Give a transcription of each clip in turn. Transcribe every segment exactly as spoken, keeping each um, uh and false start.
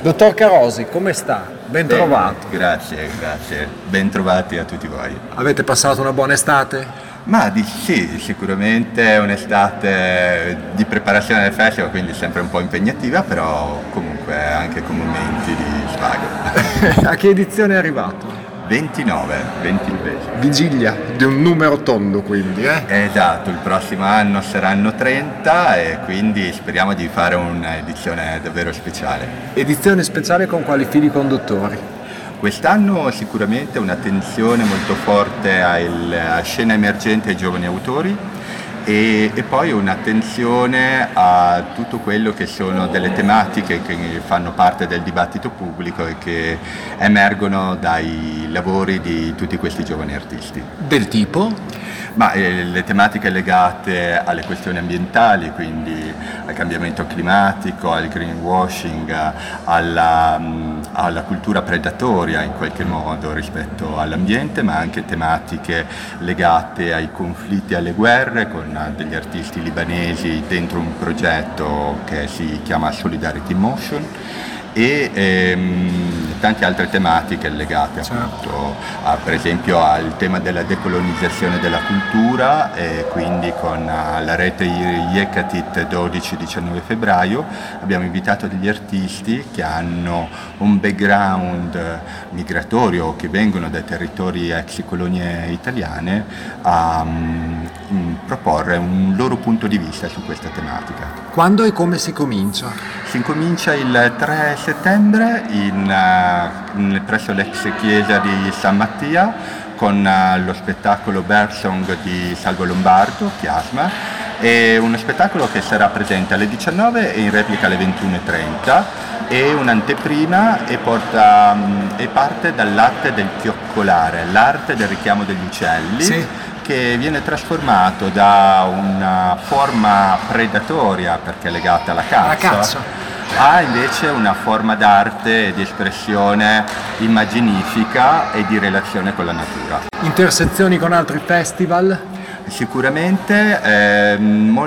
Dottor Carosi, come sta? Ben Bene, trovato. Grazie, grazie. Ben trovati a tutti voi. Avete passato una buona estate? Ma di sì, sicuramente è un'estate di preparazione del festival, quindi sempre un po' impegnativa, però comunque anche con momenti di svago. A che edizione è arrivato? ventinove, ventinove. Vigilia di un numero tondo, quindi, eh? Esatto, il prossimo anno saranno trenta e quindi speriamo di fare un'edizione davvero speciale. Edizione speciale con quali fili conduttori? Quest'anno sicuramente un'attenzione molto forte al- alla scena emergente ai giovani autori e, e poi un'attenzione a tutto quello che sono delle tematiche che fanno parte del dibattito pubblico e che emergono dai lavori di tutti questi giovani artisti. Del tipo? Ma eh, le tematiche legate alle questioni ambientali, quindi al cambiamento climatico, al greenwashing, alla, mh, alla cultura predatoria in qualche modo rispetto all'ambiente, ma anche tematiche legate ai conflitti e alle guerre, con eh, degli artisti libanesi dentro un progetto che si chiama Solidarity in Motion e ehm, tante altre tematiche legate appunto a, per esempio al tema della decolonizzazione della cultura e quindi con uh, la rete Yekatit dodici diciannove febbraio abbiamo invitato degli artisti che hanno un background migratorio, che vengono dai territori ex colonie italiane, a um, proporre un loro punto di vista su questa tematica. Quando e come si comincia? Si incomincia il tre settembre in, uh, in, presso l'ex chiesa di San Mattia con uh, lo spettacolo Bersong di Salvo Lombardo, Chiasma, è uno spettacolo che sarà presente alle diciannove e in replica alle ventuno e trenta, è un'anteprima e, porta, um, e parte dall'arte del chioccolare, l'arte del richiamo degli uccelli. Sì. Che viene trasformato da una forma predatoria, perché è legata alla caccia, La caccia. a invece una forma d'arte e di espressione immaginifica e di relazione con la natura. Intersezioni con altri festival? Sicuramente eh,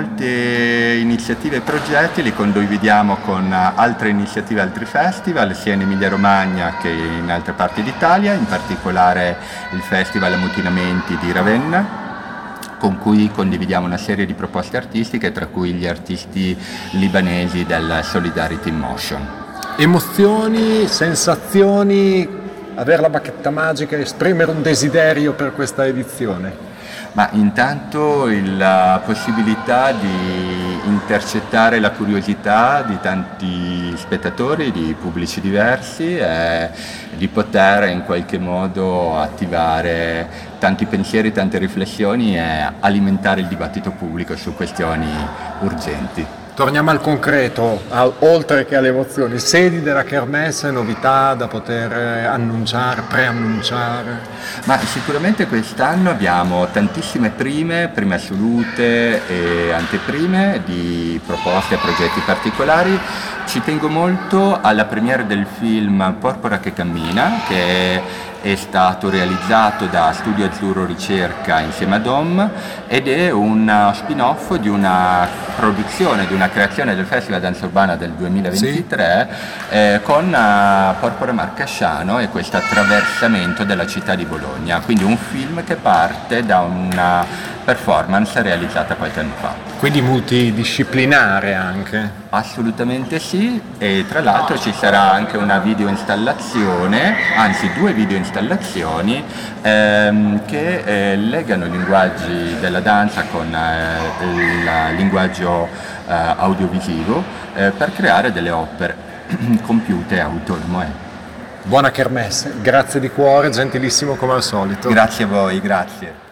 molte iniziative e progetti li condividiamo con altre iniziative, altri festival, sia in Emilia Romagna che in altre parti d'Italia, in particolare il Festival Ammutinamenti di Ravenna, con cui condividiamo una serie di proposte artistiche, tra cui gli artisti libanesi del Solidarity in Motion. Emozioni, sensazioni, avere la bacchetta magica, esprimere un desiderio per questa edizione? Ma intanto il- la possibilità di intercettare la curiosità di tanti spettatori, di pubblici diversi e di poter in qualche modo attivare tanti pensieri, tante riflessioni e alimentare il dibattito pubblico su questioni urgenti. Torniamo al concreto, a- oltre che alle emozioni, sedi della Kermesse, novità da poter eh, annunciare, preannunciare. Ma sicuramente quest'anno abbiamo tantissime prime, prime assolute e anteprime di proposte e progetti particolari. Ci tengo molto alla premiere del film Porpora che cammina, che è stato realizzato da Studio Azzurro Ricerca insieme a Dom ed è un spin-off di una produzione, di una creazione del Festival Danza Urbana del duemilaventitré eh, con uh, Porpora Marcasciano e questo attraversamento della città di Bologna, quindi un film che parte da una performance realizzata qualche anno fa. Quindi multidisciplinare anche. Assolutamente sì, e tra l'altro ci sarà anche una video installazione, anzi due video installazioni ehm, che eh, legano i linguaggi della danza con eh, il linguaggio eh, audiovisivo eh, per creare delle opere compiute e autonome. Buona Kermesse, grazie di cuore, gentilissimo come al solito. Grazie a voi, grazie.